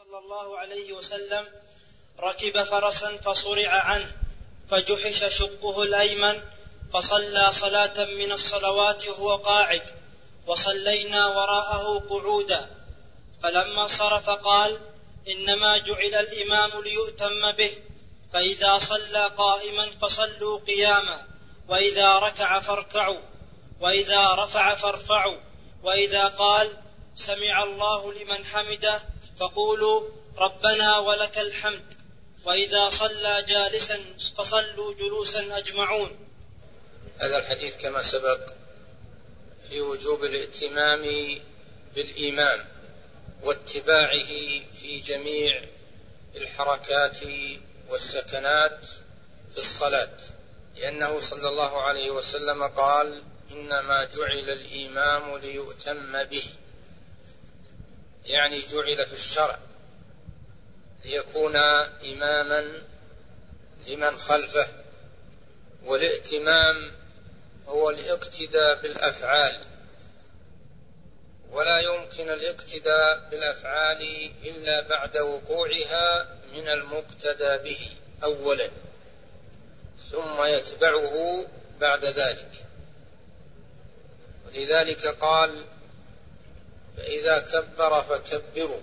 صلى الله عليه وسلم ركب فرسا فصرع عنه فجحش شقه الأيمن فصلى صلاة من الصلوات وهو قاعد وصلينا وراءه قعودا، فلما صرف قال: إنما جعل الإمام ليؤتم به، فإذا صلى قائما فصلوا قياما، وإذا ركع فاركعوا، وإذا رفع فارفعوا، وإذا قال سمع الله لمن حمده فقولوا ربنا ولك الحمد، وإذا صلى جالسا فصلوا جلوسا أجمعون. هذا الحديث كما سبق في وجوب الائتمام بالإمام واتباعه في جميع الحركات والسكنات في الصلاة، لأنه صلى الله عليه وسلم قال: إنما جعل الإمام ليؤتم به، يعني جعل في الشرع ليكون إماما لمن خلفه. والائتمام هو الاقتداء بالأفعال، ولا يمكن الاقتداء بالأفعال إلا بعد وقوعها من المقتدى به أولا، ثم يتبعه بعد ذلك. ولذلك قال: فإذا كبر فكبروا،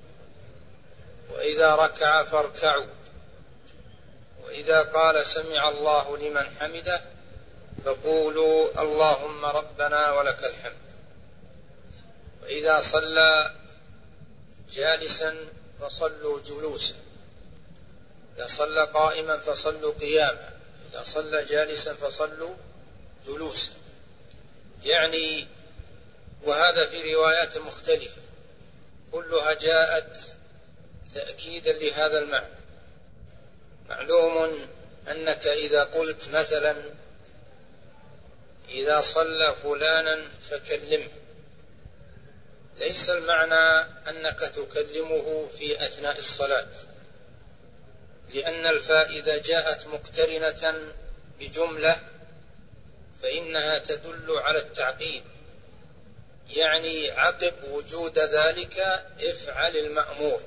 وإذا ركع فاركعوا، وإذا قال سمع الله لمن حمده فقولوا اللهم ربنا ولك الحمد، وإذا صلى جالسا فصلوا جلوسا، إذا صلى قائما فصلوا قياما، إذا صلى جالسا فصلوا جلوسا، يعني وهذا في روايات مختلفة كلها جاءت تأكيدا لهذا المعنى. معلوم أنك إذا قلت مثلا إذا صلى فلانا فكلمه، ليس المعنى أنك تكلمه في أثناء الصلاة، لأن الفائدة جاءت مقترنة بجملة فإنها تدل على التعقيد، يعني عقب وجود ذلك افعل المأمور.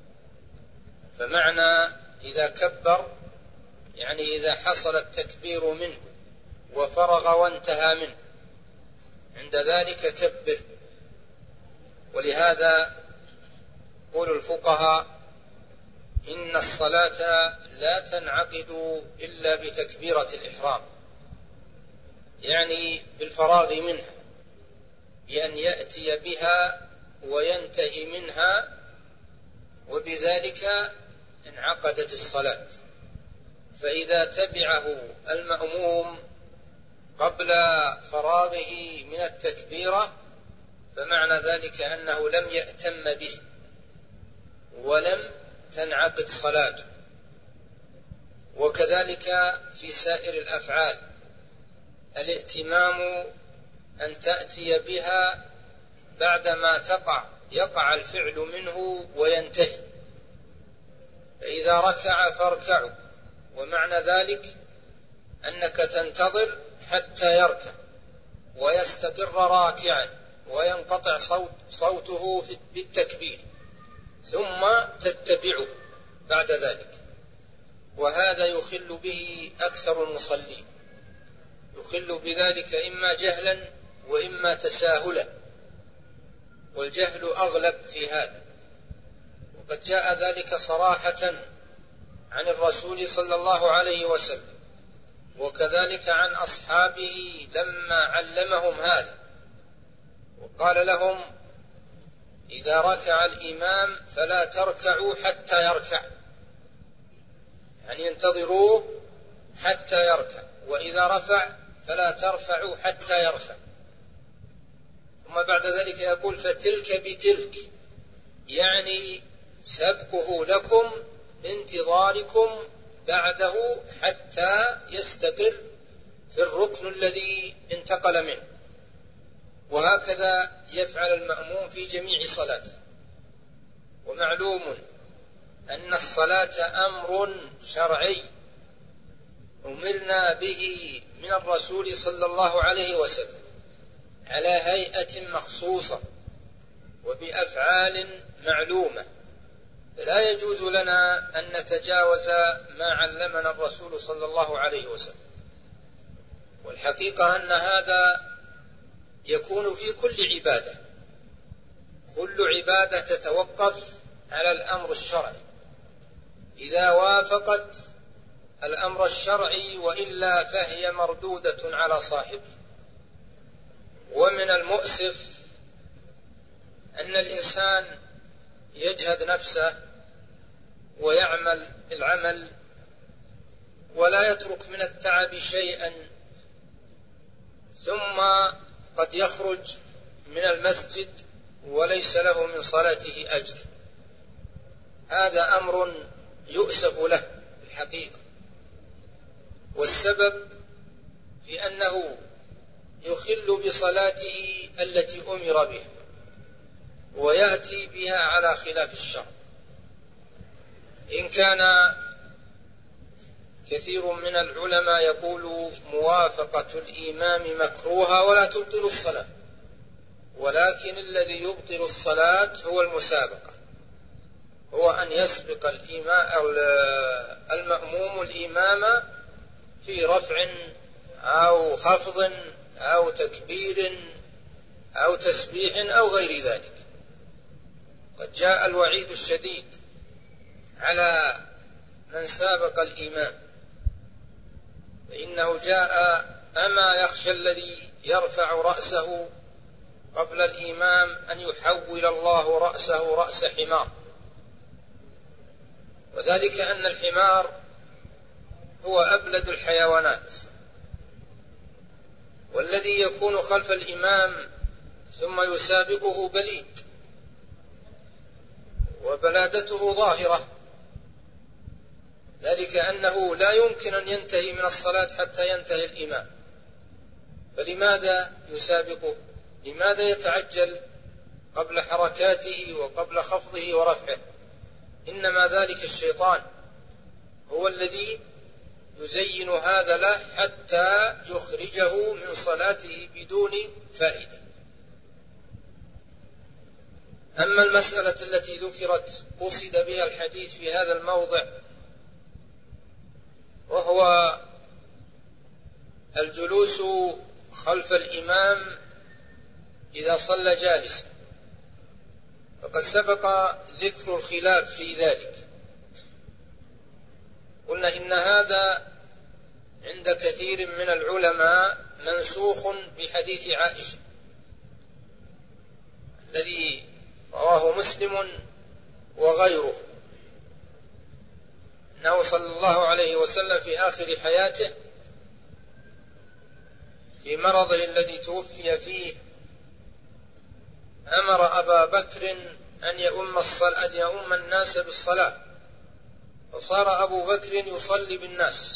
فمعنى إذا كبر يعني إذا حصل التكبير منه وفرغ وانتهى منه، عند ذلك كبر. ولهذا يقول الفقهاء: إن الصلاة لا تنعقد إلا بتكبيرة الإحرام، يعني بالفراغ منها، بأن يأتي بها وينتهي منها، وبذلك انعقدت الصلاة. فإذا تبعه المأموم قبل فراغه من التكبيرة فمعنى ذلك أنه لم يأتم به ولم تنعقد صلاته. وكذلك في سائر الأفعال، الائتمام أن تأتي بها بعدما يقع الفعل منه وينتهي. فإذا ركع فاركعوا، ومعنى ذلك أنك تنتظر حتى يركع ويستقر راكعا وينقطع صوته بالتكبير، ثم تتبعه بعد ذلك. وهذا يخل به أكثر المصلين، يخل بذلك إما جهلا وإما تساهلا، والجهل أغلب في هذا. وقد جاء ذلك صراحة عن الرسول صلى الله عليه وسلم، وكذلك عن أصحابه لما علمهم هذا، وقال لهم: إذا ركع الإمام فلا تركعوا حتى يركع، يعني انتظروه حتى يركع، وإذا رفع فلا ترفعوا حتى يرفع. ثم بعد ذلك يقول: فتلك بتلك، يعني سبقه لكم انتظاركم بعده حتى يستقر في الركن الذي انتقل منه. وهكذا يفعل المأموم في جميع صلاته. ومعلوم أن الصلاة أمر شرعي أمرنا به من الرسول صلى الله عليه وسلم على هيئة مخصوصة وبأفعال معلومة، لا يجوز لنا أن نتجاوز ما علمنا الرسول صلى الله عليه وسلم. والحقيقة أن هذا يكون في كل عبادة. كل عبادة تتوقف على الأمر الشرعي، إذا وافقت الأمر الشرعي وإلا فهي مردودة على صاحبه. ومن المؤسف أن الإنسان يجهد نفسه ويعمل العمل ولا يترك من التعب شيئا، ثم قد يخرج من المسجد وليس له من صلاته أجر. هذا أمر يؤسف له الحقيقة، والسبب في أنه يخل بصلاته التي أمر بها ويأتي بها على خلاف الشرع. إن كان كثير من العلماء يقول موافقة الإمام مكروهة ولا تبطل الصلاة، ولكن الذي يبطل الصلاة هو المسابقة، هو أن يسبق المأموم الإمام في رفع أو خفض أو تكبير أو تسبيح أو غير ذلك. قد جاء الوعيد الشديد على من سابق الإمام، فإنه جاء: أما يخشى الذي يرفع رأسه قبل الإمام أن يحول الله رأسه رأس حمار. وذلك أن الحمار هو أبلد الحيوانات، والذي يكون خلف الإمام ثم يسابقه بليد وبلادته ظاهرة، ذلك أنه لا يمكن أن ينتهي من الصلاة حتى ينتهي الإمام. فلماذا يسابقه؟ لماذا يتعجل قبل حركاته وقبل خفضه ورفعه؟ إنما ذلك الشيطان هو الذي يزين هذا له حتى يخرجه من صلاته بدون فائدة. أما المسألة التي ذكرت قصد بها الحديث في هذا الموضع، وهو الجلوس خلف الإمام إذا صلى جالسا، فقد سبق ذكر الخلاف في ذلك. قلنا إن هذا عند كثير من العلماء منسوخ بحديث عائشة الذي رواه مسلم وغيره، أنه صلى الله عليه وسلم في آخر حياته في مرضه الذي توفي فيه أمر أبا بكر أن يؤم الناس بالصلاة، فصار أبو بكر يصلي بالناس.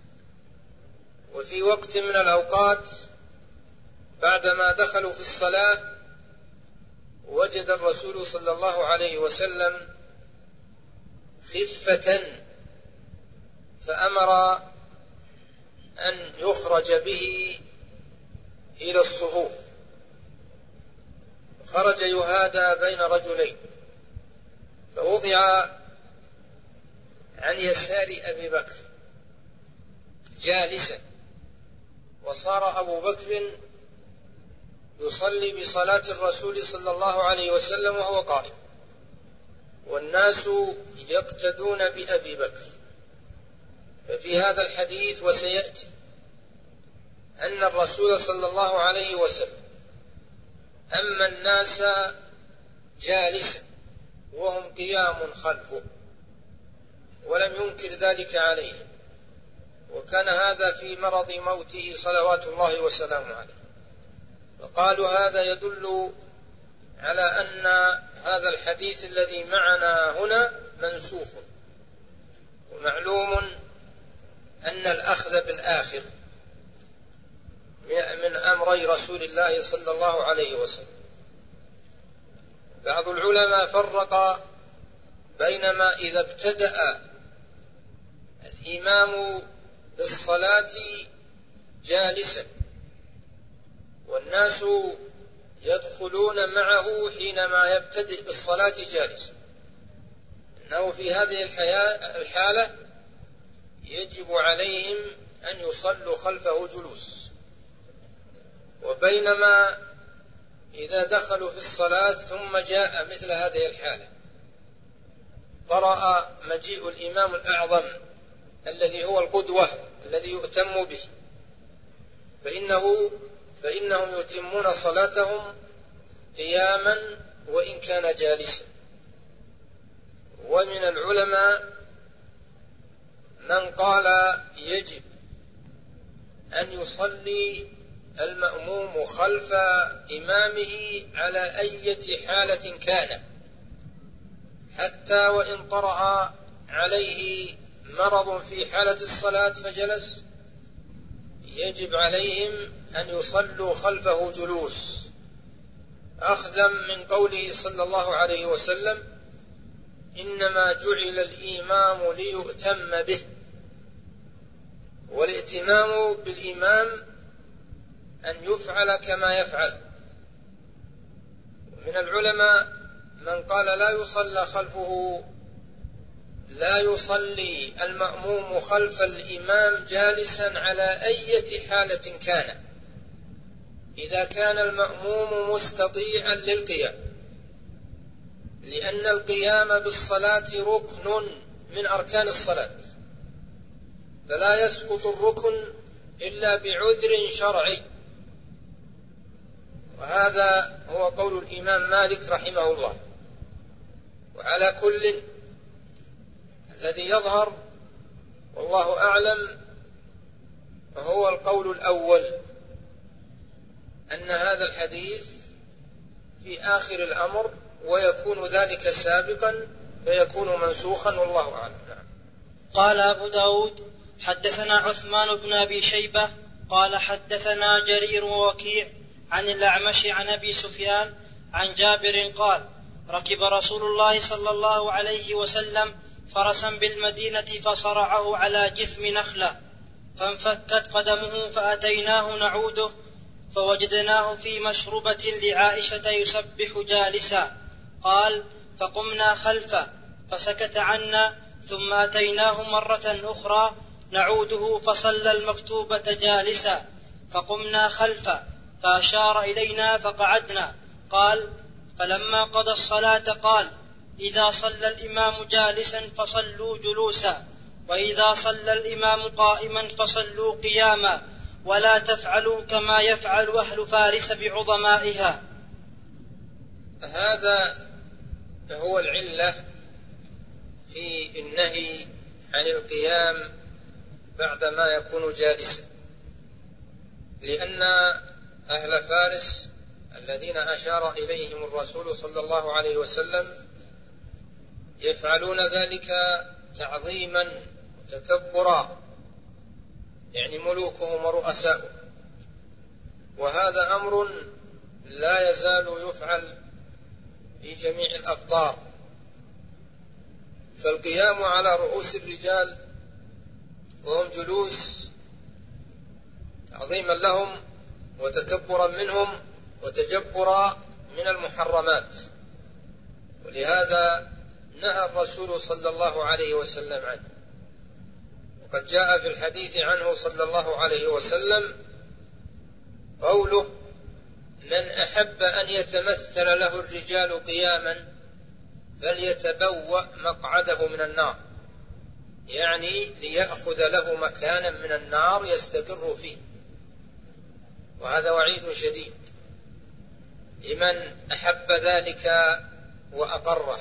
وفي وقت من الأوقات بعدما دخلوا في الصلاة وجد الرسول صلى الله عليه وسلم خفة، فأمر أن يخرج به إلى الصفوف، خرج يهادى بين رجلين، فوضع عن يسار أبي بكر جالسا، وصار أبو بكر يصلي بصلاة الرسول صلى الله عليه وسلم وهو قائم، والناس يقتدون بأبي بكر. ففي هذا الحديث وسيأتي أن الرسول صلى الله عليه وسلم أما الناس جالسا وهم قيام خلفه، ولم ينكر ذلك عليه، وكان هذا في مرض موته صلوات الله وسلامه عليه. فقالوا هذا يدل على أن هذا الحديث الذي معنا هنا منسوخ، ومعلوم أن الأخذ بالآخر من أمري رسول الله صلى الله عليه وسلم. بعض العلماء فرق بينما إذا ابتدأ الإمام بالصلاة جالسا والناس يدخلون معه حينما يبتدئ بالصلاة جالسا، أنه في هذه الحالة يجب عليهم أن يصلوا خلفه جلوس. وبينما إذا دخلوا في الصلاة ثم جاء مثل هذه الحالة طرأ مجيء الإمام الأعظم الذي هو القدوة الذي يؤتم به، فإنهم يتمون صلاتهم قياما وإن كان جالسا. ومن العلماء من قال يجب أن يصلي المأموم خلف إمامه على أي حالة كان، حتى وإن طرأ عليه مرض في حالة الصلاة فجلس، يجب عليهم أن يصلوا خلفه جلوس، أخذا من قوله صلى الله عليه وسلم: إنما جعل الإمام ليؤتم به. والائتمام بالإمام أن يفعل كما يفعل. من العلماء من قال لا يصلي المأموم خلف الإمام جالسا على أي حالة كان، إذا كان المأموم مستطيعا للقيام، لأن القيام بالصلاة ركن من أركان الصلاة، فلا يسقط الركن إلا بعذر شرعي. وهذا هو قول الإمام مالك رحمه الله. وعلى كل، الذي يظهر والله أعلم هو القول الأول، أن هذا الحديث في آخر الأمر، ويكون ذلك سابقا فيكون منسوخا، والله أعلم. قال أبو داود: حدثنا عثمان بن أبي شيبة قال حدثنا جرير ووكيع عن الأعمش عن أبي سفيان عن جابر قال: ركب رسول الله صلى الله عليه وسلم فرسا بالمدينة فصرعه على جثم نخلة، فانفكت قدمه فأتيناه نعوده فوجدناه في مشربة لعائشة يسبح جالسا. قال: فقمنا خلفه فسكت عنا، ثم أتيناه مرة أخرى نعوده فصلى المكتوبة جالسا، فقمنا خلفه فأشار إلينا فقعدنا. قال: فلما قضى الصلاة قال: إذا صلى الإمام جالسا فصلوا جلوسا، وإذا صلى الإمام قائما فصلوا قياما، ولا تفعلوا كما يفعل أهل فارس بعظمائها. هذا هو العلة في النهي عن القيام بعدما يكون جالسا، لأن أهل فارس الذين أشار إليهم الرسول صلى الله عليه وسلم يفعلون ذلك تعظيما وتكبرا، يعني ملوكهم ورؤساؤهم، وهذا أمر لا يزال يفعل في جميع الأقطار. فالقيام على رؤوس الرجال وهم جلوس تعظيما لهم وتكبرا منهم وتجبرا من المحرمات، ولهذا نهى الرسول صلى الله عليه وسلم عنه. وقد جاء في الحديث عنه صلى الله عليه وسلم قوله: من أحب أن يتمثل له الرجال قياما فليتبوأ مقعده من النار، يعني ليأخذ له مكانا من النار يستقر فيه. وهذا وعيد شديد لمن أحب ذلك وأقره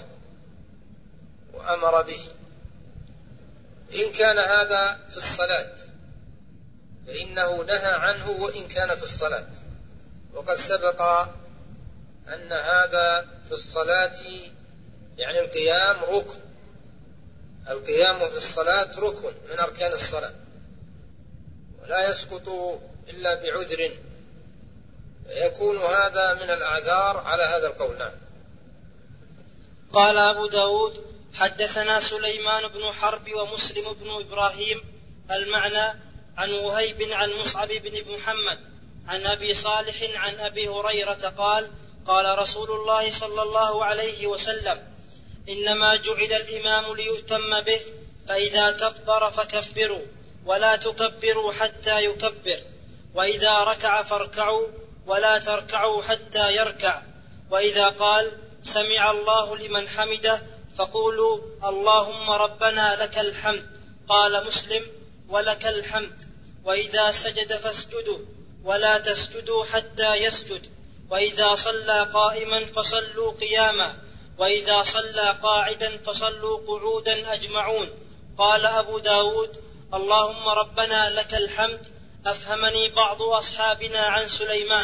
وأمر به. إن كان هذا في الصلاة فإنه نهى عنه وإن كان في الصلاة، وقد سبق أن هذا في الصلاة يعني القيام ركن، القيام في الصلاة ركن من أركان الصلاة، ولا يسقط إلا بعذر، يكون هذا من الأعذار على هذا القول. نعم. قال أبو داود: حدثنا سليمان بن حرب ومسلم بن إبراهيم المعنى عن وهيب عن مصعب بن محمد عن أبي صالح عن أبي هريرة قال: قال رسول الله صلى الله عليه وسلم: إنما جعل الإمام ليؤتم به، فإذا كبر فكبروا ولا تكبروا حتى يكبر، وإذا ركع فاركعوا ولا تركعوا حتى يركع، وإذا قال سمع الله لمن حمده فقولوا اللهم ربنا لك الحمد، قال مسلم ولك الحمد. وإذا سجد فاسجدوا ولا تسجدوا حتى يسجد، وإذا صلى قائما فصلوا قياما، وإذا صلى قاعدا فصلوا قعودا أجمعون. قال أبو داود اللهم ربنا لك الحمد أفهمني بعض أصحابنا عن سليمان.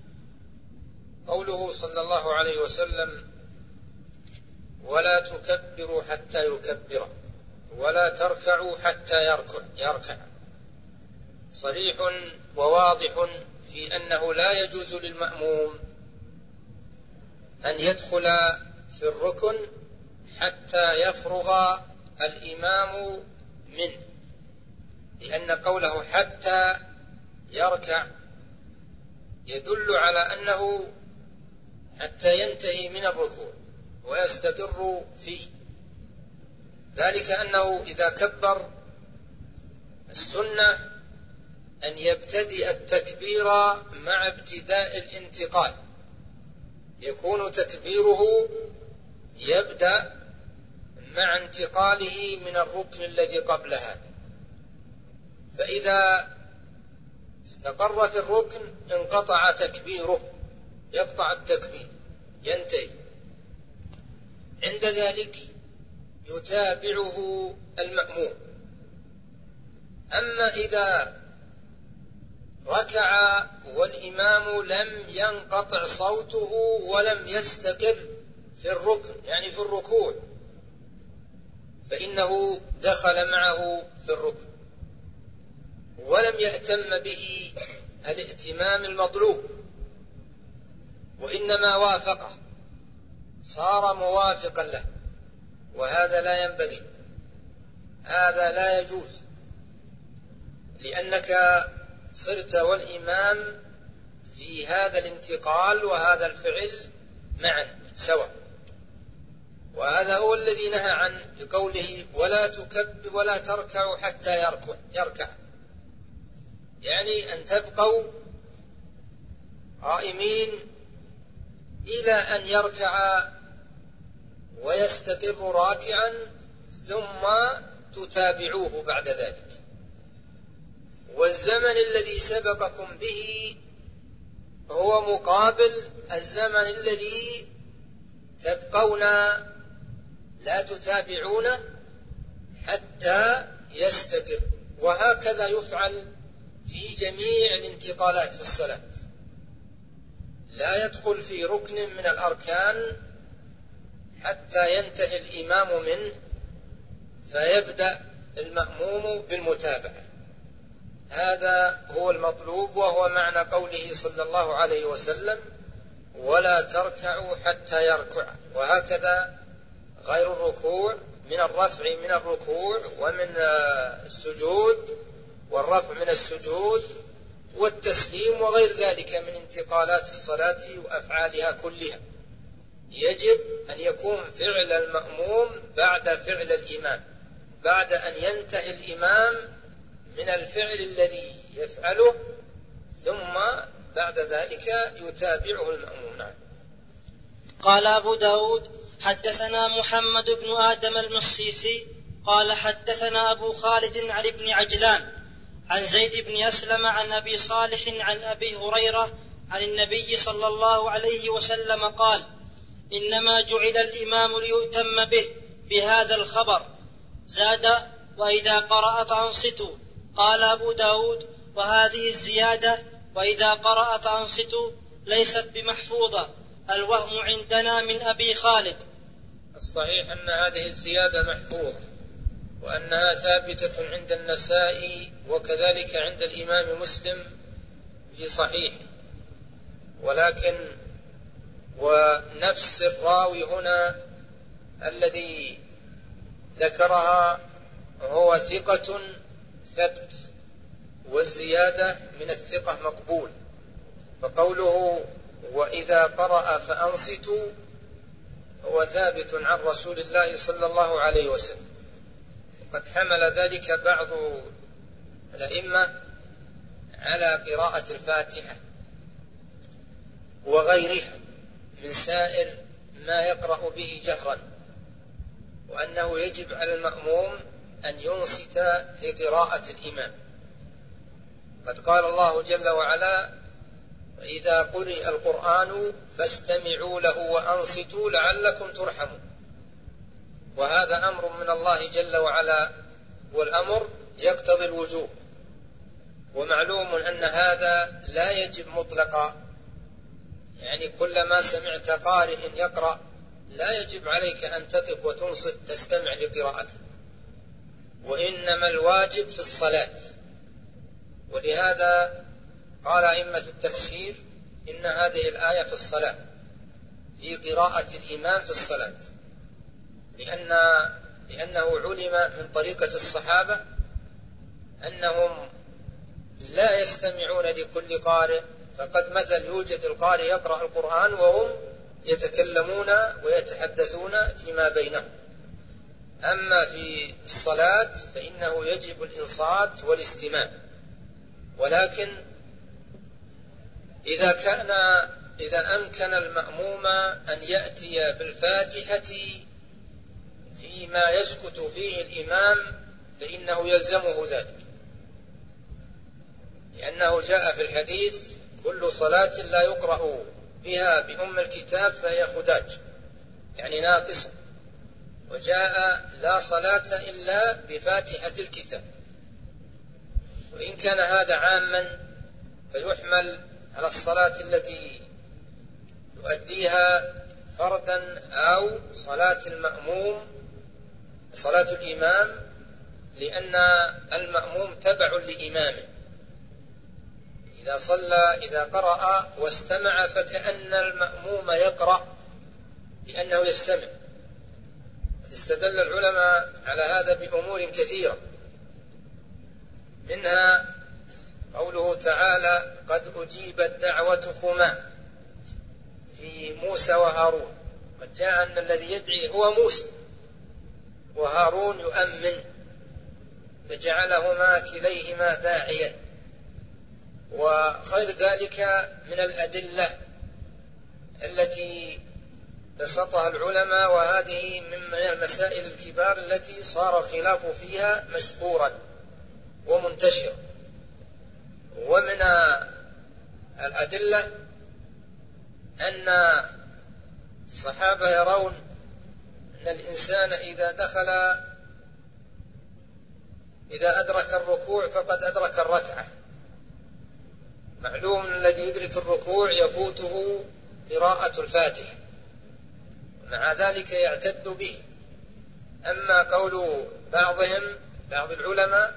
قوله صلى الله عليه وسلم ولا تكبروا حتى يكبر ولا تركعوا حتى يركع صريح وواضح في أنه لا يجوز للمأموم أن يدخل في الركن حتى يفرغ الإمام منه، لأن قوله حتى يركع يدل على أنه حتى ينتهي من الركوع ويستقر فيه، ذلك أنه إذا كبر السنة أن يبتدئ التكبير مع ابتداء الانتقال، يكون تكبيره يبدأ مع انتقاله من الركن الذي قبلها، فإذا استقر في الركن انقطع تكبيره، يقطع التكبير ينتهي، عند ذلك يتابعه المأموم. أما إذا ركع والإمام لم ينقطع صوته ولم يستقر في الركن يعني في الركوع، فإنه دخل معه في الركن ولم يهتم به الاهتمام المطلوب، وإنما وافقه، صار موافقا له، وهذا لا ينبغي، هذا لا يجوز، لأنك صرت والإمام في هذا الانتقال وهذا الفعل معا سوا، وهذا هو الذي نهى عنه بقوله ولا تكبر ولا تركعوا حتى يركع، يعني أن تبقوا قائمين إلى أن يركع ويستقر راكعا ثم تتابعوه بعد ذلك. والزمن الذي سبقكم به هو مقابل الزمن الذي تبقون لا تتابعون حتى يستقر، وهكذا يفعل في جميع الانتقالات في الصلاة، لا يدخل في ركن من الأركان حتى ينتهي الإمام منه فيبدأ المأموم بالمتابعة، هذا هو المطلوب، وهو معنى قوله صلى الله عليه وسلم ولا تركعوا حتى يركع. وهكذا غير الركوع من الرفع من الركوع ومن السجود والرفع من السجود والتسليم وغير ذلك من انتقالات الصلاة وأفعالها كلها، يجب أن يكون فعل المأموم بعد فعل الإمام، بعد أن ينتهي الإمام من الفعل الذي يفعله ثم بعد ذلك يتابعه المأموم. نعم. قال أبو داود حدثنا محمد بن آدم المصيصي قال حدثنا أبو خالد عن ابن عجلان عن زيد بن أسلم عن أبي صالح عن أبي هريرة عن النبي صلى الله عليه وسلم قال إنما جعل الإمام ليؤتم به بهذا الخبر. زاد وإذا قرأ فأنصتوا. قال أبو داود وهذه الزيادة وإذا قرأ فأنصتوا ليست بمحفوظة، الوهم عندنا من أبي خالد. الصحيح أن هذه الزيادة محفوظة وأنها ثابتة عند النسائي وكذلك عند الإمام مسلم في صحيح، ولكن ونفس الراوي هنا الذي ذكرها هو ثقة ثبت، والزيادة من الثقة مقبول، فقوله وإذا قرأ فأنصتوا هو ثابت عن رسول الله صلى الله عليه وسلم، وقد حمل ذلك بعض الأئمة على قراءة الفاتحة وغيرها من سائر ما يقرأ به جهرا، وأنه يجب على المأموم أن ينصت لقراءة الإمام. قد قال الله جل وعلا: وإذا قرئ القرآن فاستمعوا له وأنصتوا لعلكم ترحمون. وهذا أمر من الله جل وعلا، والأمر يقتضي الوجوب، ومعلوم أن هذا لا يجب مطلقا، يعني كلما سمعت قارئ يقرأ لا يجب عليك أن تقف وتنصت تستمع لقراءته، وإنما الواجب في الصلاة. ولهذا قال أئمة التفسير إن هذه الآية في الصلاة، في قراءة الإمام في الصلاة، لأنه علم من طريقة الصحابة أنهم لا يستمعون لكل قارئ، فقد مازال يوجد القارئ يقرأ القرآن وهم يتكلمون ويتحدثون فيما بينهم. أما في الصلاة فإنه يجب الإنصات والاستماع، ولكن إذا أمكن المأموم أن يأتي بالفاتحة فيما يسكت فيه الإمام فإنه يلزمه ذلك، لأنه جاء في الحديث: كل صلاة لا يقرأ بها بأم الكتاب فهي خداج، يعني ناقصة. وجاء: لا صلاة إلا بفاتحة الكتاب. وإن كان هذا عاما فيحمل على الصلاة التي يؤديها فردا أو صلاة المأموم، صلاة الإمام، لأن المأموم تبع لإمامه. إذا قرأ واستمع فكأن المأموم يقرأ لأنه يستمع. استدل العلماء على هذا بأمور كثيرة، منها قوله تعالى: قد أجيبت دعوتكما في موسى وهارون. قد جاء أن الذي يدعي هو موسى، وهارون يؤمن، فجعلهما كليهما داعيا. وغير ذلك من الأدلة التي بسطها العلماء، وهذه من المسائل الكبار التي صار الخلاف فيها مشهورا ومنتشرا. ومن الأدلة أن الصحابة يرون أن الإنسان إذا أدرك الركوع فقد أدرك الركعة. معلوم الذي يدرك الركوع يفوته قراءة الفاتحة، مع ذلك يعتد به. أما قول بعض العلماء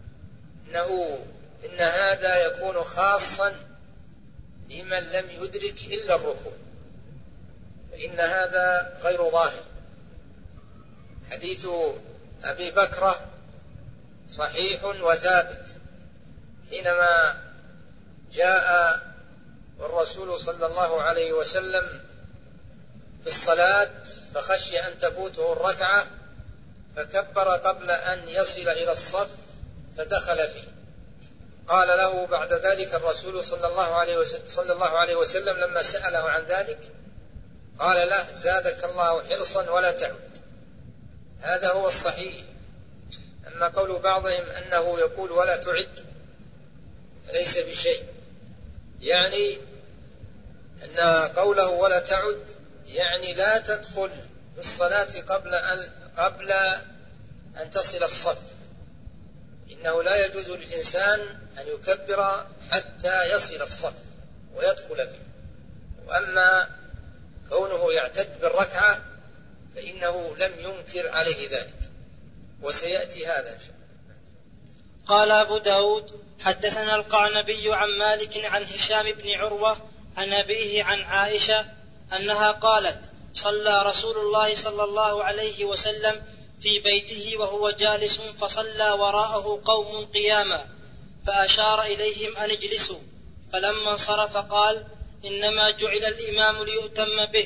إن هذا يكون خاصا لمن لم يدرك إلا الركوع، فإن هذا غير ظاهر. حديث أبي بكرة صحيح وثابت، حينما جاء الرسول صلى الله عليه وسلم في الصلاة فخشي أن تفوته الركعة فكبر قبل أن يصل إلى الصف فدخل فيه. قال له بعد ذلك الرسول صلى الله عليه وسلم لما سأله عن ذلك قال له: زادك الله حرصا ولا تعود. هذا هو الصحيح. أما قول بعضهم أنه يقول ولا تعد فليس بشيء، يعني أن قوله ولا تعد يعني لا تدخل في الصلاة قبل أن تصل الصف. إنه لا يجوز للإنسان أن يكبر حتى يصل الصف ويدخل فيه. وأما كونه يعتد بالركعة فإنه لم ينكر عليه ذلك، وسيأتي هذا. قال أبو داود: حدثنا القعنبي عن مالك عن هشام بن عروة عن أبيه عن عائشة أنها قالت: صلى رسول الله صلى الله عليه وسلم في بيته وهو جالس، فصلى وراءه قوم قياما، فأشار إليهم أن اجلسوا، فلما انصرف قال: إنما جعل الإمام ليؤتم به،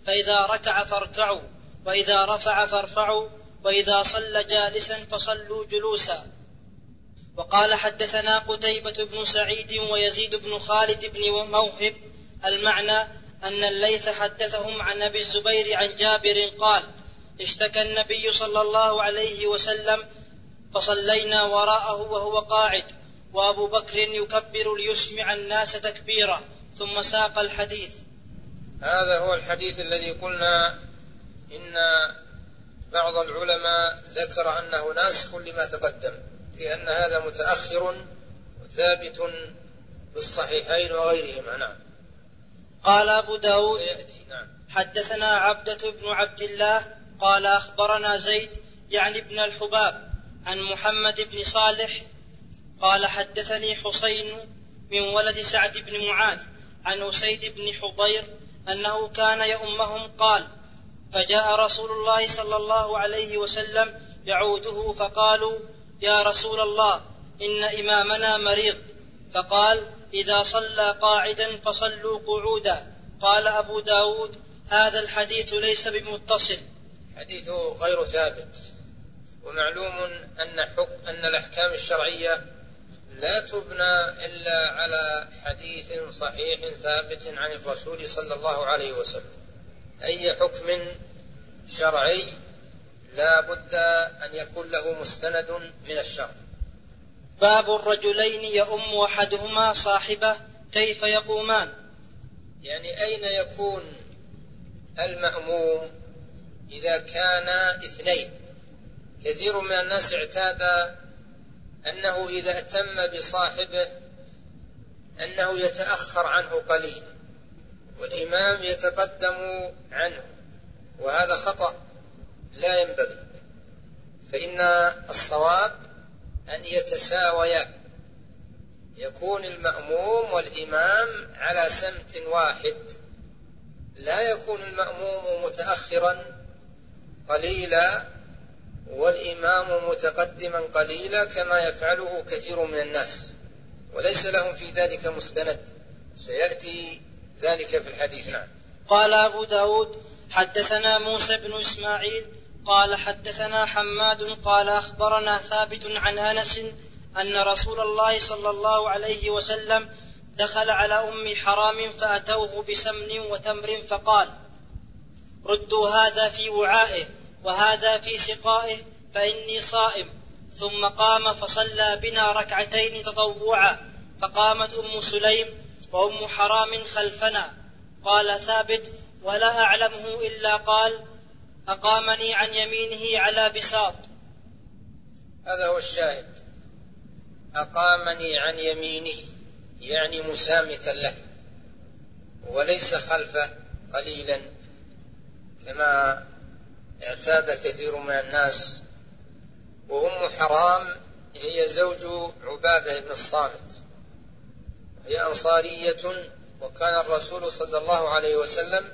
فإذا ركع فاركعوا، وإذا رفع فارفعوا، وإذا صلى جالسا فصلوا جلوسا. وقال حدثنا قتيبة بن سعيد ويزيد بن خالد بن موهب. المعنى أن الليث حدثهم عن أبي الزبير عن جابر قال: اشتكى النبي صلى الله عليه وسلم فصلينا وراءه وهو قاعد، وأبو بكر يكبر ليسمع الناس تكبيرا، ثم ساق الحديث. هذا هو الحديث الذي قلنا إن بعض العلماء ذكر أنه ناسخ لما تقدم، لأن هذا متأخر ثابت في الصحيحين وغيرهما. نعم. قال أبو داود: حدثنا عبدة بن عبد الله قال أخبرنا زيد يعني ابن الحباب عن محمد بن صالح قال حدثني حسين من ولد سعد بن معاذ عن أسيد بن حضير أنه كان يؤمهم قال: فجاء رسول الله صلى الله عليه وسلم يعوده فقالوا: يا رسول الله إن إمامنا مريض. فقال: إذا صلى قاعدا فصلوا قعودا. قال أبو داود: هذا الحديث ليس بمتصل. حديث غير ثابت، ومعلوم أن الأحكام الشرعية لا تبنى إلا على حديث صحيح ثابت عن الرسول صلى الله عليه وسلم. أي حكم شرعي لا بد أن يكون له مستند من الشرع. باب الرجلين يؤم أحدهما صاحبه كيف يقومان؟ يعني أين يكون المأموم إذا كان اثنين؟ كثير من الناس اعتاد أنه إذا أتم بصاحبه أنه يتأخر عنه قليل والإمام يتقدم عنه، وهذا خطأ لا ينبغي. فإن الصواب أن يتساويا، يكون المأموم والإمام على سمت واحد، لا يكون المأموم متأخرا قليلا والإمام متقدما قليلا كما يفعله كثير من الناس، وليس لهم في ذلك مستند، سيأتي ذلك في الحديث. نعم. قال أبو داود: حدثنا موسى بن إسماعيل قال حدثنا حماد قال أخبرنا ثابت عن أنس أن رسول الله صلى الله عليه وسلم دخل على أم حرام فأتوه بسمن وتمر فقال: ردوا هذا في وعائه وهذا في سقائه فإني صائم. ثم قام فصلى بنا ركعتين تطوعا، فقامت أم سليم وأم حرام خلفنا. قال ثابت: ولا أعلمه إلا قال: أقامني عن يمينه على بساط. هذا هو الشاهد، أقامني عن يمينه يعني مسامتا له، وليس خلفه قليلا كما اعتاد كثير من الناس. وأم حرام هي زوج عبادة بن الصامت، هي أنصارية، وكان الرسول صلى الله عليه وسلم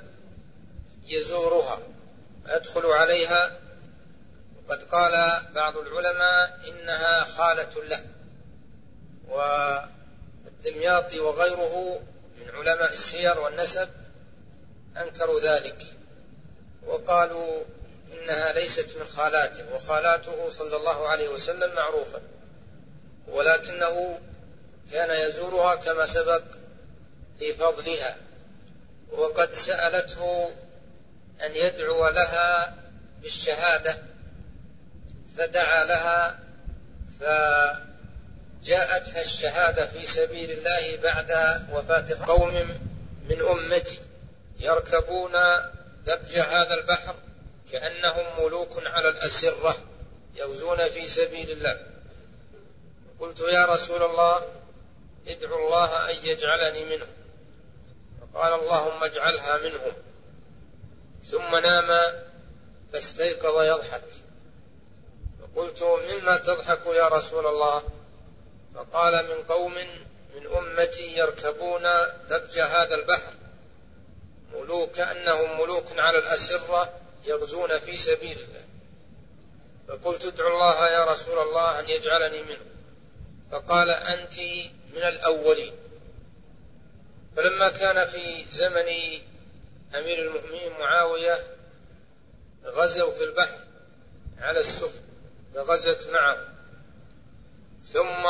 يزورها ويدخل عليها، وقد قال بعض العلماء إنها خالة له، والدمياطي وغيره من علماء السير والنسب أنكروا ذلك وقالوا إنها ليست من خالاته، وخالاته صلى الله عليه وسلم معروفة، ولكنه كان يزورها كما سبق في فضلها. وقد سألته أن يدعو لها بالشهادة فدعا لها، فجاءتها الشهادة في سبيل الله بعد وفاة قوم من أمتي يركبون دبج هذا البحر كأنهم ملوك على الأسرة يغزون في سبيل الله. قلت: يا رسول الله ادعو الله أن يجعلني منهم. فقال: اللهم اجعلها منهم. ثم نام فاستيقظ يضحك، فقلت: مما تضحك يا رسول الله؟ فقال: من قوم من أمتي يركبون دبج هذا البحر كأنهم ملوك على الأسرة يغزون في سبيل الله. فقلت: ادعو الله يا رسول الله أن يجعلني منهم. فقال: أنت من الأولين. فلما كان في زمن أمير المؤمنين معاوية غزوا في البحر على السفن فغزت معه، ثم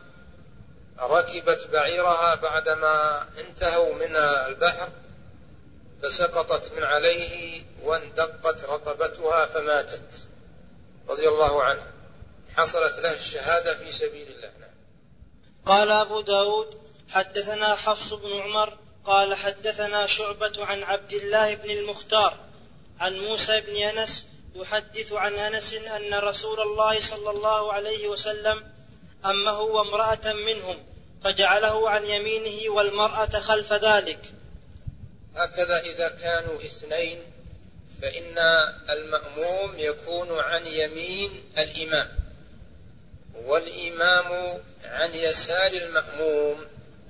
ركبت بعيرها بعدما انتهوا من البحر فسقطت من عليه واندقت رقبتها فماتت رضي الله عنه، حصلت له الشهادة في سبيل الله. قال أبو داود حدثنا حفص بن عمر قال حدثنا شعبة عن عبد الله بن المختار عن موسى بن أنس يحدث عن أنس أن رسول الله صلى الله عليه وسلم أمه وامرأة منهم فجعله عن يمينه والمرأة خلف ذلك. هكذا إذا كانوا اثنين فإن المأموم يكون عن يمين الإمام والإمام عن يسار المأموم،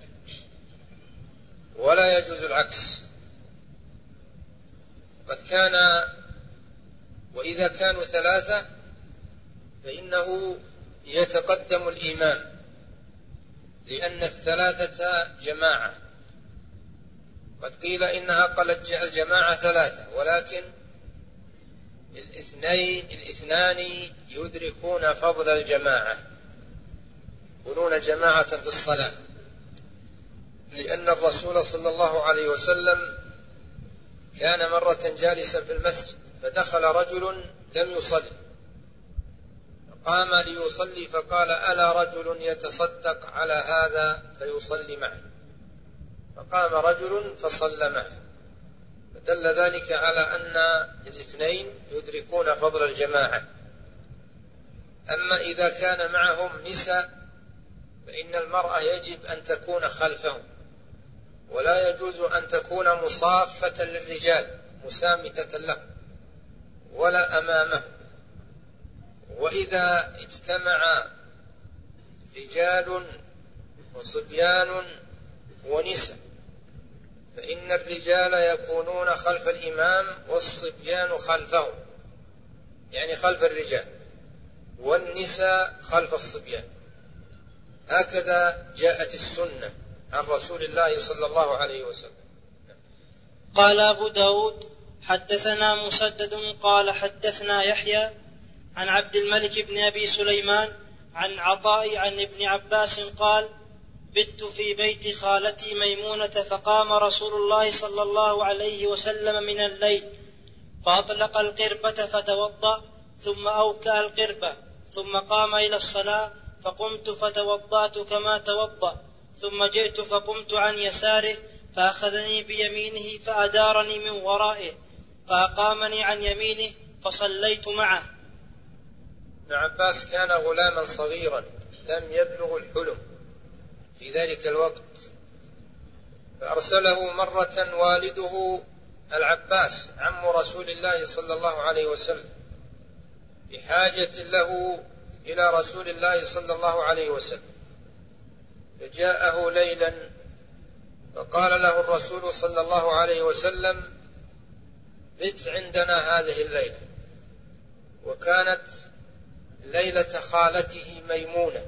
ولا يجوز العكس. قد كان وإذا كانوا ثلاثة فإنه يتقدم الإمام لأن الثلاثة جماعة. قد قيل إنها قالت الجماعة ثلاثة، ولكن الاثنان يدركون فضل الجماعة، يكونون جماعة في الصلاة، لأن الرسول صلى الله عليه وسلم كان مرة جالسا في المسجد فدخل رجل لم يصلي فقام ليصلي فقال: ألا رجل يتصدق على هذا فيصلي معه؟ فقام رجل فصلى معه، فدل ذلك على أن الاثنين يدركون فضل الجماعة. أما إذا كان معهم نساء فإن المرأة يجب أن تكون خلفهم، ولا يجوز أن تكون مصافة للرجال مسامتة لهم ولا أمامه. وإذا اجتمع رجال وصبيان ونساء فإن الرجال يكونون خلف الإمام والصبيان خلفهم، يعني خلف الرجال، والنساء خلف الصبيان. هكذا جاءت السنة عن رسول الله صلى الله عليه وسلم. قال أبو داود حدثنا مسدد قال حدثنا يحيى عن عبد الملك بن أبي سليمان عن عطاء عن ابن عباس قال: بت في بيت خالتي ميمونة فقام رسول الله صلى الله عليه وسلم من الليل فأطلق القربة فتوضأ ثم أوكأ القربة ثم قام إلى الصلاة فقمت فتوضأت كما توضأ ثم جئت فقمت عن يساره فأخذني بيمينه فأدارني من ورائه فأقامني عن يمينه فصليت معه. ابن عباس كان غلاما صغيرا لم يبلغ الحلم في ذلك الوقت، فأرسله مرة والده العباس عم رسول الله صلى الله عليه وسلم بحاجة له إلى رسول الله صلى الله عليه وسلم، فجاءه ليلا فقال له الرسول صلى الله عليه وسلم: بت عندنا هذه الليلة. وكانت ليلة خالته ميمونة،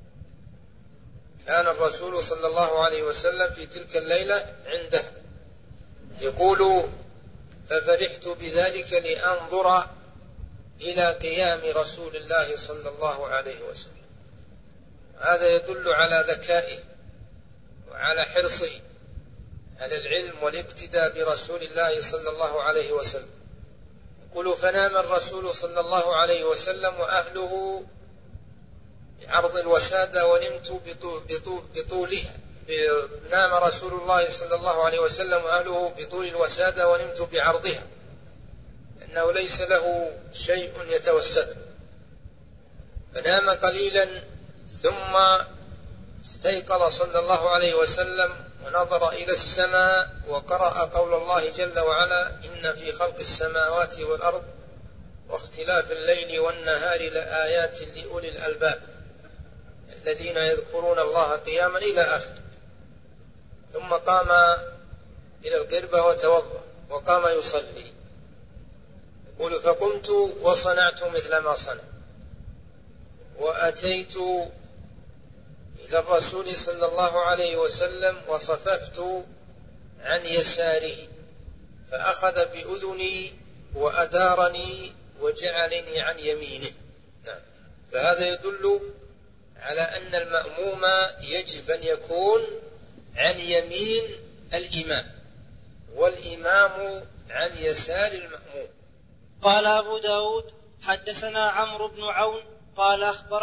كان الرسول صلى الله عليه وسلم في تلك الليلة عنده. يقول: ففرحت بذلك لأنظر إلى قيام رسول الله صلى الله عليه وسلم. هذا يدل على ذكائه وعلى حرصه على العلم والاقتداء برسول الله صلى الله عليه وسلم. يقول: فنام الرسول صلى الله عليه وسلم وأهله بعرض الوسادة ونمت بطولها. نام رسول الله صلى الله عليه وسلم وأهله بطول الوسادة ونمت بعرضها، إنه ليس له شيء يتوسد. فنام قليلا ثم استيقظ صلى الله عليه وسلم ونظر إلى السماء وقرأ قول الله جل وعلا: إن في خلق السماوات والأرض واختلاف الليل والنهار لآيات لأولي الألباب الذين يذكرون الله قياما إلى آخر. ثم قام إلى القربة وتوضأ وقام يصلي. يقول: فقمت وصنعت مثل ما صنع وأتيت إلى الرسول صلى الله عليه وسلم وصففت عن يساره فأخذ بأذني وأدارني وجعلني عن يمينه. نعم. فهذا يدل على أن المأموم يجب أن يكون عن يمين الإمام، والإمام عن يسار المأموم. قال أبو داود حدثنا عمرو بن عون قال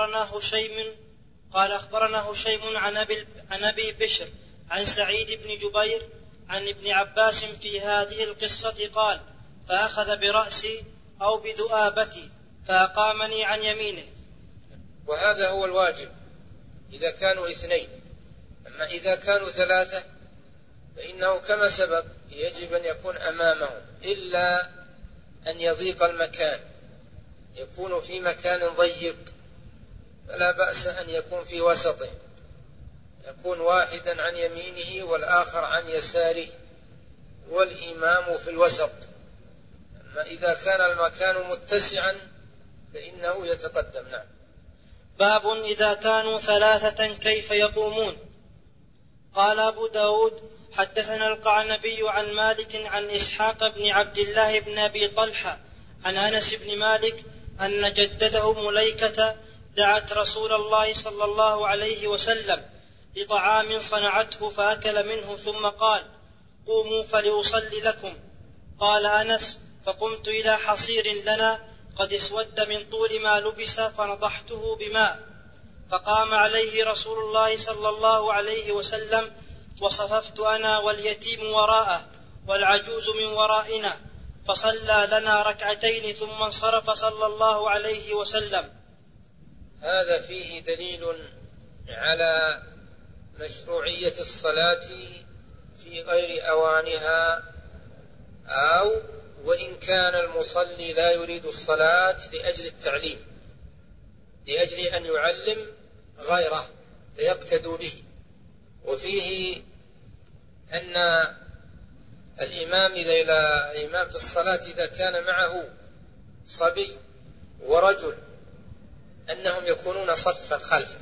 أخبرنا هشيم عن أبي بشر عن سعيد بن جبير عن ابن عباس في هذه القصة قال: فأخذ برأسي أو بذؤابتي فأقامني عن يمينه. وهذا هو الواجب إذا كانوا اثنين. أما إذا كانوا ثلاثة فإنه كما سبق يجب أن يكون أمامهم، إلا أن يضيق المكان، يكون في مكان ضيق فلا بأس أن يكون في وسطه، يكون واحدا عن يمينه والآخر عن يساره والإمام في الوسط. أما إذا كان المكان متسعا فإنه يتقدم. نعم. باب إذا كانوا ثلاثة كيف يقومون. قال أبو داود حدثنا القعنبي عن مالك عن إسحاق بن عبد الله بن أبي طلحة عن أنس بن مالك أن جدته مليكة دعت رسول الله صلى الله عليه وسلم لطعام صنعته فأكل منه ثم قال: قوموا فلأصلي لكم. قال أنس: فقمت إلى حصير لنا قد اسود من طول ما لبس فنضحته بماء، فقام عليه رسول الله صلى الله عليه وسلم، وصففت أنا واليتيم وراءه والعجوز من ورائنا، فصلى لنا ركعتين ثم انصرف صلى الله عليه وسلم. هذا فيه دليل على مشروعية الصلاة في غير أوانها، أو وإن كان المصلي لا يريد الصلاة لأجل التعليم، لأجل أن يعلم غيره فيقتدوا به. وفيه أن الإمام في الصلاة إذا كان معه صبي ورجل أنهم يكونون صفا خلفه،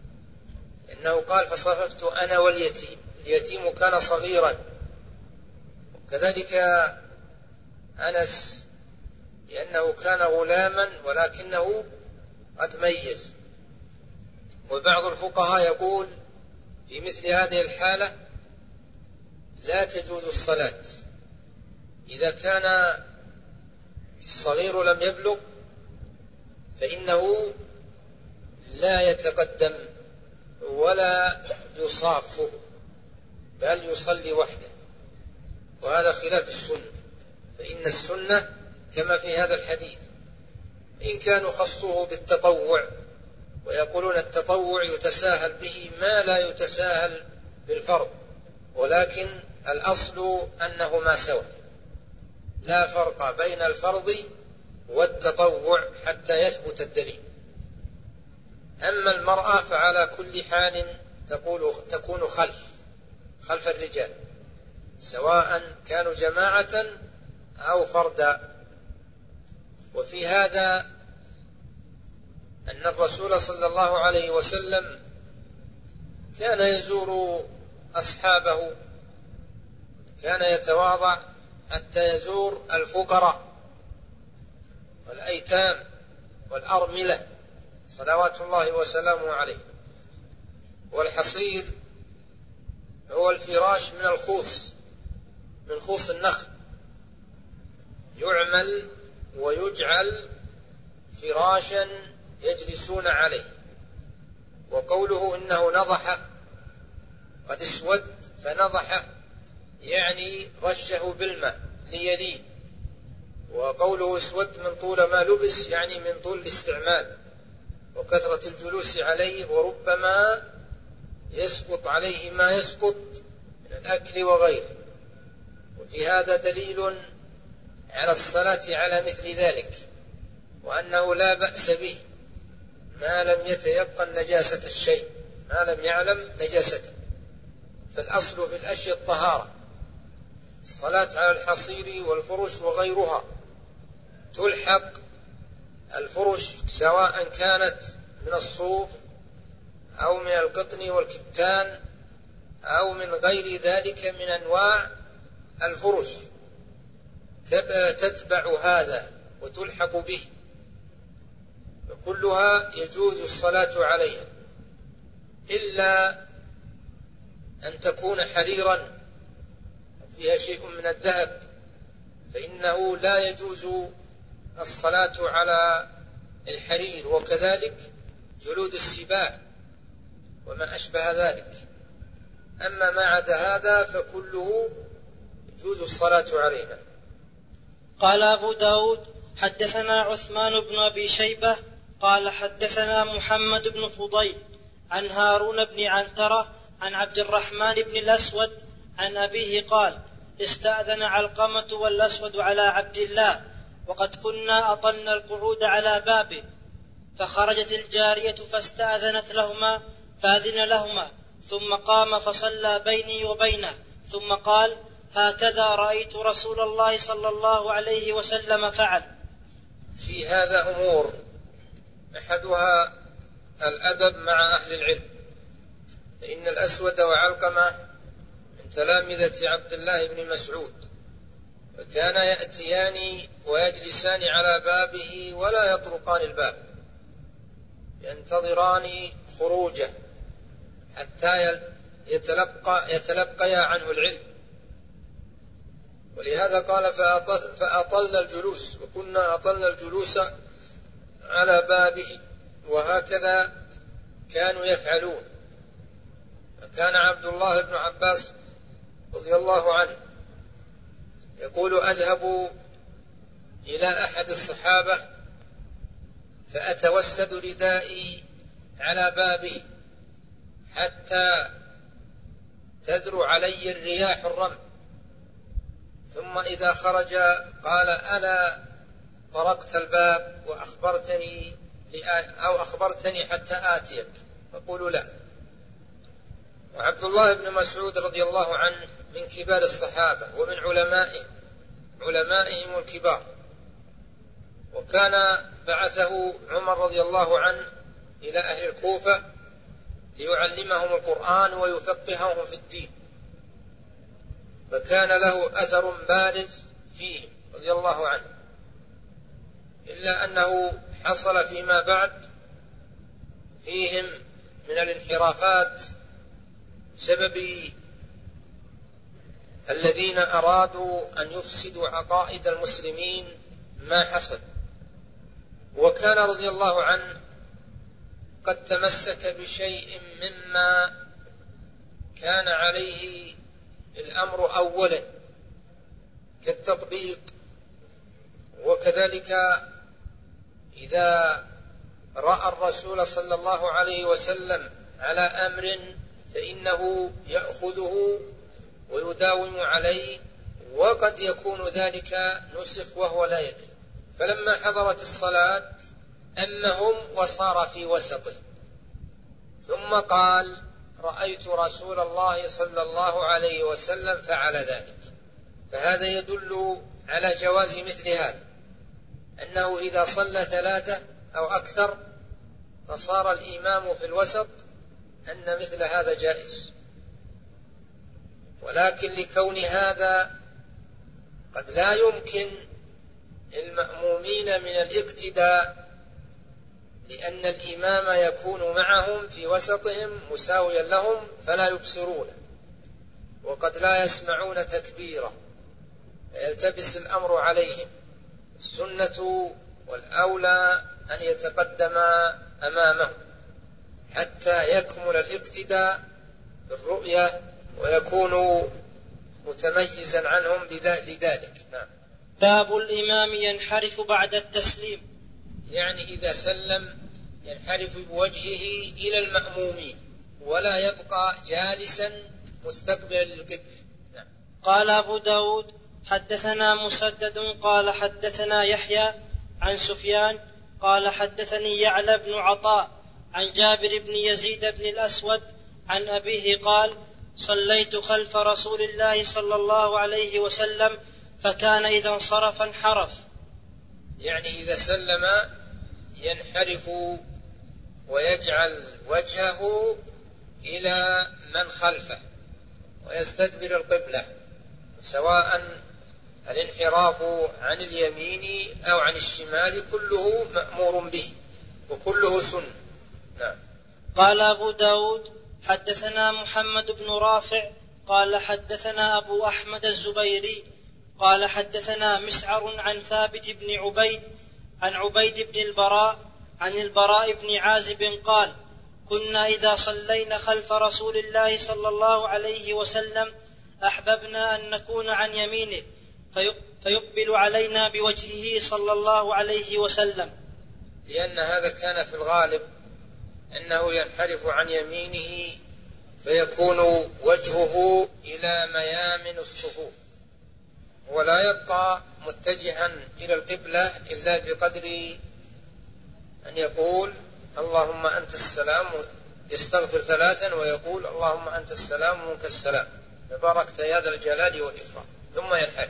إنه قال: فصففت أنا واليتيم. اليتيم كان صغيرا، وكذلك أنس لأنه كان غلاما ولكنه قد ميز. وبعض الفقهاء يقول في مثل هذه الحالة لا تجوز الصلاة إذا كان الصغير لم يبلغ، فإنه لا يتقدم ولا يصافه بل يصلي وحده، وهذا خلاف السنة. فإن السنة كما في هذا الحديث، إن كانوا خصوه بالتطوع ويقولون التطوع يتساهل به ما لا يتساهل بالفرض، ولكن الأصل أنهما سوا، لا فرق بين الفرض والتطوع حتى يثبت الدليل. أما المرأة فعلى كل حال تكون خلف الرجال، سواء كانوا جماعة أو فردا. وفي هذا أن الرسول صلى الله عليه وسلم كان يزور أصحابه، كان يتواضع حتى يزور الفقراء والأيتام والأرملة صلوات الله وسلامه عليه. والحصير هو الفراش من الخوص، من خوص النخل، يعمل ويجعل فراشا يجلسون عليه. وقوله إنه نضح قد اسود فنضح يعني رشه بالماء ليلين، وقوله اسود من طول ما لبس يعني من طول الاستعمال وكثرة الجلوس عليه، وربما يسقط عليه ما يسقط من الأكل وغيره. وفي هذا دليل على الصلاة على مثل ذلك، وأنه لا بأس به ما لم يتيقن نجاسة الشيء، ما لم يعلم نجاسته. فالأصل في الأشياء الطهارة. الصلاة على الحصير والفرش وغيرها تلحق الفرش سواء كانت من الصوف أو من القطن والكتان أو من غير ذلك من أنواع الفرش، تتبع هذا وتلحق به، فكلها يجوز الصلاة عليها إلا أن تكون حريرا فيها شيء من الذهب، فإنه لا يجوز الصلاة على الحرير، وكذلك جلود السباع وما أشبه ذلك. أما ما عدا هذا فكله يجوز الصلاة عليها. قال أبو داود حدثنا عثمان بن أبي شيبة قال حدثنا محمد بن فضيل عن هارون بن عنترة عن عبد الرحمن بن الأسود عن أبيه قال استأذن علقمة والأسود على عبد الله وقد كنا أطلنا القعود على بابه، فخرجت الجارية فاستأذنت لهما فأذن لهما، ثم قام فصلى بيني وبينه، ثم قال هكذا رأيت رسول الله صلى الله عليه وسلم فعل. في هذا أمور، أحدها الأدب مع أهل العلم، فإن الأسود وعلقمة من تلامذة عبد الله بن مسعود، فكان يأتيان ويجلسان على بابه ولا يطرقان الباب، ينتظران خروجه حتى يتلقيا عنه العلم. ولهذا قال فأطلنا الجلوس، وكنا أطلنا الجلوس على بابه، وهكذا كانوا يفعلون. فكان عبد الله بن عباس رضي الله عنه يقول أذهب إلى أحد الصحابة فأتوسد ردائي على بابه حتى تذر علي الرياح الرمل، ثم إذا خرج قال ألا طرقت الباب أخبرتني حتى آتيك؟ فقولوا لا. وعبد الله بن مسعود رضي الله عنه من كبار الصحابة ومن علمائهم الكبار، وكان بعثه عمر رضي الله عنه إلى أهل الكوفة ليعلمهم القرآن ويفقههم في الدين، فكان له أثر بارز فيهم رضي الله عنه، إلا أنه حصل فيما بعد فيهم من الانحرافات بسبب الذين أرادوا أن يفسدوا عقائد المسلمين ما حصل. وكان رضي الله عنه قد تمسك بشيء مما كان عليه الأمر أولا كالتطبيق، وكذلك إذا رأى الرسول صلى الله عليه وسلم على أمر فإنه يأخذه ويداوم عليه، وقد يكون ذلك نسخ وهو لا يدري. فلما حضرت الصلاة أمهم وصار في وسطه، ثم قال رأيت رسول الله صلى الله عليه وسلم فعل ذلك. فهذا يدل على جواز مثل هذا، أنه إذا صلى 3 أو أكثر فصار الإمام في الوسط أن مثل هذا جائز. ولكن لكون هذا قد لا يمكن المأمومين من الاقتداء، لأن الإمام يكون معهم في وسطهم مساويا لهم فلا يبصرون، وقد لا يسمعون تكبيره، فيلتبس الأمر عليهم. السنة والأولى أن يتقدم أمامه حتى يكمل الاقتداء بالرؤية ويكون متميزا عنهم لذلك. نعم. باب الإمام ينحرف بعد التسليم، يعني إذا سلم ينحرف بوجهه إلى المأمومين ولا يبقى جالسا مستقبلا للقبلة. نعم. قال أبو داود حدثنا مسدد قال حدثنا يحيى عن سفيان قال حدثني يعلى بن عطاء عن جابر بن يزيد بن الأسود عن أبيه قال صليت خلف رسول الله صلى الله عليه وسلم فكان إذا انصرف انحرف. يعني إذا سلم ينحرف ويجعل وجهه إلى من خلفه ويستدبر القبلة، سواء الانحراف عن اليمين أو عن الشمال كله مأمور به وكله سنة. نعم. قال أبو داود حدثنا محمد بن رافع قال حدثنا أبو أحمد الزبيري قال حدثنا مسعر عن ثابت بن عبيد عن عبيد بن البراء عن البراء بن عازب قال كنا إذا صلينا خلف رسول الله صلى الله عليه وسلم أحببنا أن نكون عن يمينه فيقبل علينا بوجهه صلى الله عليه وسلم، لأن هذا كان في الغالب أنه ينحرف عن يمينه فيكون وجهه إلى ميامن الصفوف ولا يبقى متجها إلى القبلة إلا بقدر أن يقول اللهم أنت السلام، يستغفر 3 ويقول اللهم أنت السلام ومنك السلام تباركت يا ذا الجلال والإكرام ثم ينحرف.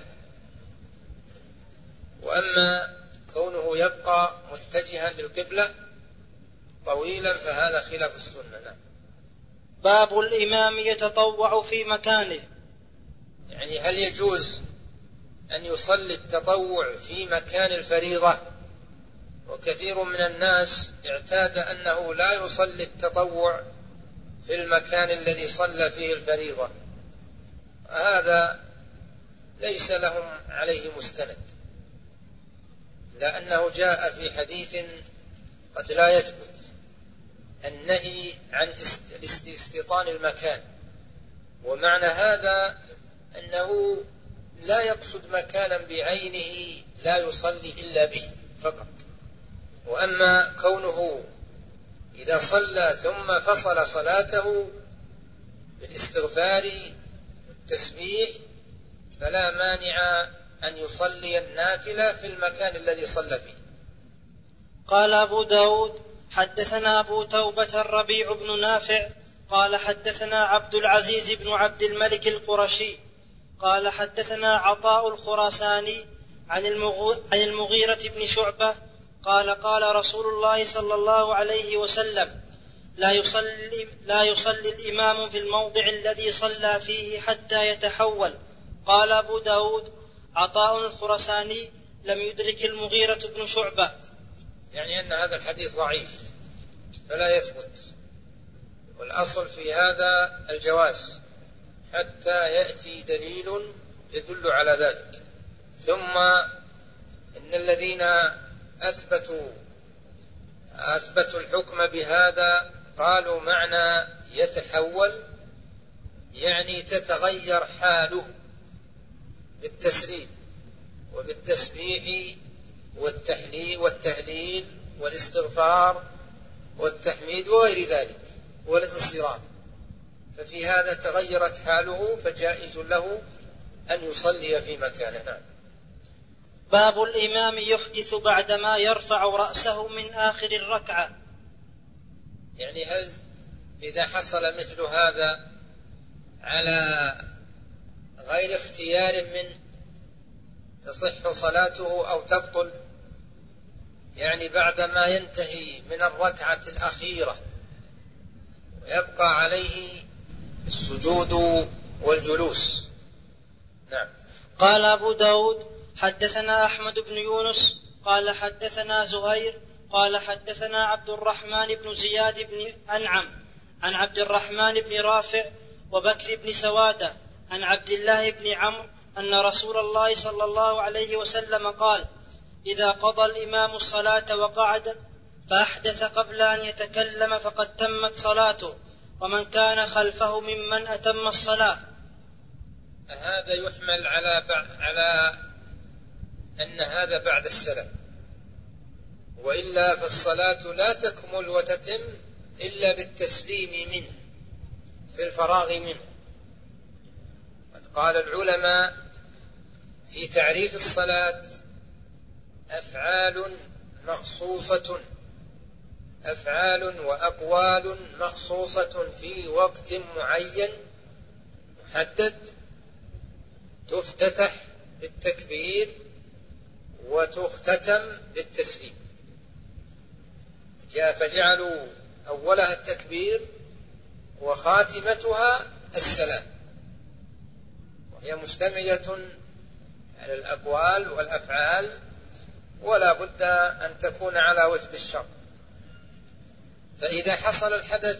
وأما كونه يبقى متجها للقبلة طويلا فهذا خلاف السنة. نعم. باب الإمام يتطوع في مكانه، يعني هل يجوز أن يصلي التطوع في مكان الفريضة؟ وكثير من الناس اعتاد أنه لا يصلي التطوع في المكان الذي صلى فيه الفريضة، هذا ليس لهم عليه مستند، لأنه جاء في حديث قد لا يثبت النهي عن استيطان المكان، ومعنى هذا أنه لا يقصد مكانا بعينه لا يصلي إلا به فقط. وأما كونه إذا صلى ثم فصل صلاته بالاستغفار والتسبيح فلا مانع أن يصلي النافلة في المكان الذي صلى فيه. قال أبو داود حدثنا أبو توبة الربيع بن نافع قال حدثنا عبد العزيز بن عبد الملك القرشي قال حدثنا عطاء الخراساني عن المغيرة بن شعبة قال قال رسول الله صلى الله عليه وسلم لا يصلي الإمام في الموضع الذي صلى فيه حتى يتحول. قال أبو داود عطاء الخراساني لم يدرك المغيرة بن شعبة، يعني أن هذا الحديث ضعيف فلا يثبت، والأصل في هذا الجواز حتى يأتي دليل يدل على ذلك. ثم إن الذين أثبتوا الحكم بهذا قالوا معنى يتحول يعني تتغير حاله بالتسليم وبالتسبيح والتهليل والاستغفار والتحميد وغير ذلك والانصراف، ففي هذا تغيرت حاله فجائز له أن يصلي في مكانه. نعم. باب الإمام يحدث بعدما يرفع رأسه من آخر الركعة، يعني هل إذا حصل مثل هذا على غير اختيار منه تصح صلاته أو تبطل؟ يعني بعدما ينتهي من الركعة الأخيرة ويبقى عليه السجود والجلوس. نعم. قال أبو داود حدثنا أحمد بن يونس قال حدثنا زهير قال حدثنا عبد الرحمن بن زياد بن أنعم عن عبد الرحمن بن رافع وبكر بن سوادة عن عبد الله بن عمرو أن رسول الله صلى الله عليه وسلم قال إذا قضى الإمام الصلاة وقعد فأحدث قبل أن يتكلم فقد تمت صلاته ومن كان خلفه ممن أتم الصلاة. هذا يحمل على أن هذا بعد السلام، وإلا فالصلاة لا تكمل وتتم إلا بالتسليم منه بالفراغ منه. قد قال العلماء في تعريف الصلاة أفعال وأقوال مخصوصة في وقت معين محدد تفتتح بالتكبير وتختتم بالتسليم. فجعلوا أولها التكبير وخاتمتها السلام، وهي مشتملة على الأقوال والأفعال، ولا بد أن تكون على وفق الشرع. فإذا حصل الحدث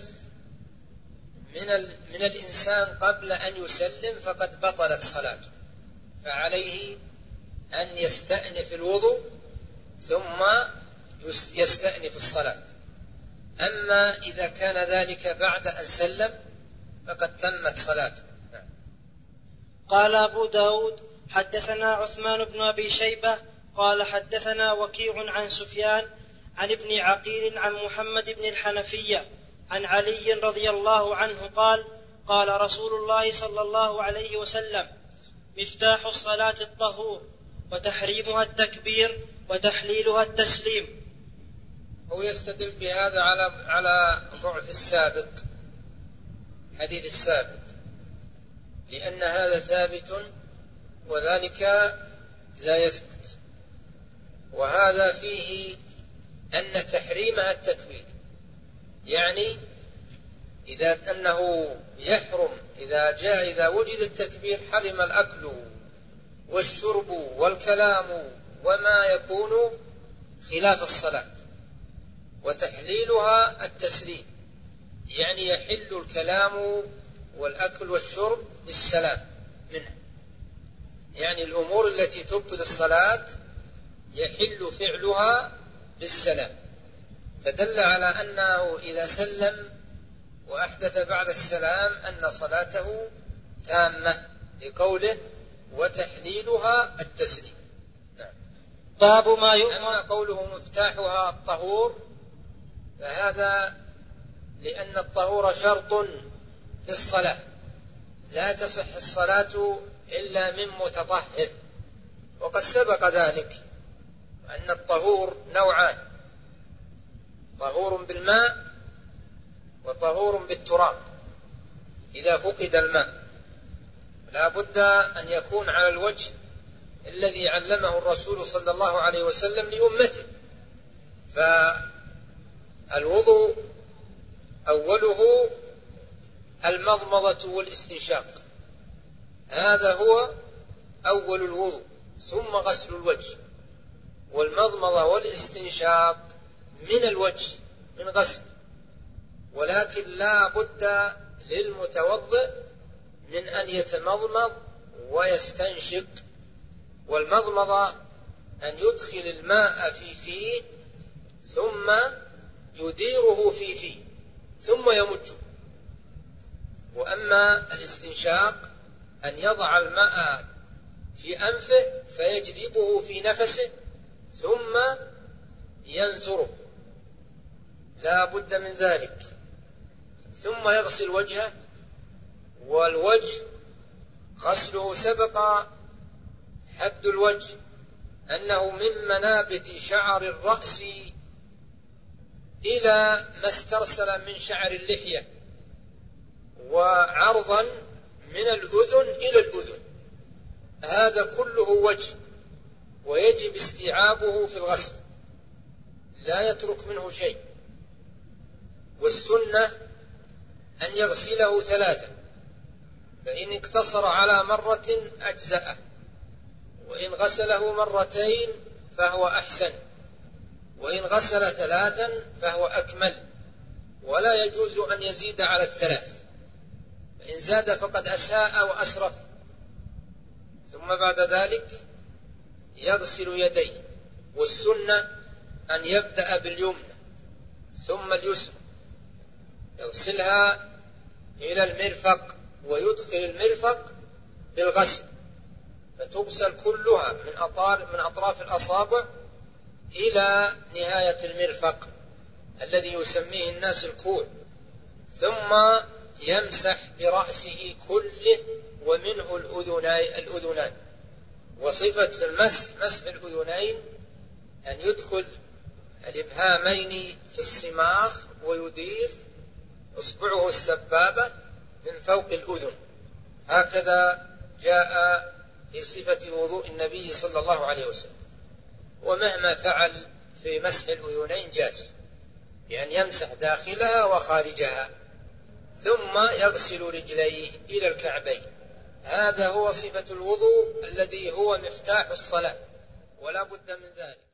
من الإنسان قبل أن يسلم فقد بطلت صلاته، فعليه أن يستأنف الوضوء ثم يستأنف الصلاة. أما إذا كان ذلك بعد أن سلم فقد تمت صلاته. قال أبو داود حدثنا عثمان بن أبي شيبة قال حدثنا وكيع عن سفيان عن ابن عقيل عن محمد بن الحنفية عن علي رضي الله عنه قال قال رسول الله صلى الله عليه وسلم مفتاح الصلاة الطهور وتحريمها التكبير وتحليلها التسليم. هو يستدل بهذا على ضعف السابق، حديث السابق، لأن هذا ثابت وذلك لا يثبت. وهذا فيه أن تحريمها التكبير، يعني أنه يحرم إذا وجد التكبير حرم الأكل والشرب والكلام وما يكون خلاف الصلاة. وتحليلها التسليم، يعني يحل الكلام والأكل والشرب بالسلام منه، يعني الأمور التي تبطل الصلاة يحل فعلها بالسلام. فدل على أنه إذا سلم وأحدث بعد السلام أن صلاته تامة، لقوله وتحليلها التسليم. نعم. باب ما يؤمر. أما قوله مفتاحها الطهور فهذا لأن الطهور شرط للصلاة، لا تصح الصلاة إلا من متطهر، وقد سبق ذلك أن الطهور نوعان: طهور بالماء وطهور بالتراب. إذا فقد الماء لا بد أن يكون على الوجه الذي علمه الرسول صلى الله عليه وسلم لأمته. فالوضوء أوله المضمضة والاستنشاق، هذا هو أول الوضوء، ثم غسل الوجه. والمضمضة والاستنشاق من الوجه من غسل، ولكن لا بد للمتوضئ من أن يتمضمض ويستنشق. والمضمضة أن يدخل الماء في فيه ثم يديره في فيه ثم يمجه. وأما الاستنشاق أن يضع الماء في أنفه فيجذبه في نفسه ثم ينثره، لا بد من ذلك. ثم يغسل وجهه، والوجه غسله سبق حد الوجه أنه من منابت شعر الرأس إلى ما استرسل من شعر اللحية، وعرضا من الأذن إلى الأذن، هذا كله وجه، ويجب استيعابه في الغسل، لا يترك منه شيء. والسنة أن يغسله 3، فإن اقتصر على مرة أجزأه، وإن غسله 2 فهو أحسن، وإن غسل 3 فهو أكمل، ولا يجوز أن يزيد على 3، فإن زاد فقد أساء وأسرف. ثم بعد ذلك يغسل يديه، والسنة أن يبدأ باليمنى ثم اليسرى، يغسلها إلى المرفق ويدخل المرفق بالغسل، فتغسل كلها من أطراف الأصابع إلى نهاية المرفق الذي يسميه الناس الكوع. ثم يمسح برأسه كله ومنه الأذنان. وصفة المسح مسح الأذنين أن يدخل الإبهامين في الصماخ ويدير إصبعه السبابة من فوق الأذن، هكذا جاء في صفة وضوء النبي صلى الله عليه وسلم. ومهما فعل في مسح الأذنين جاز، بأن يمسح داخلها وخارجها، ثم يغسل رجليه إلى الكعبين، هذا هو صفة الوضوء الذي هو مفتاح الصلاة ولا بد من ذلك.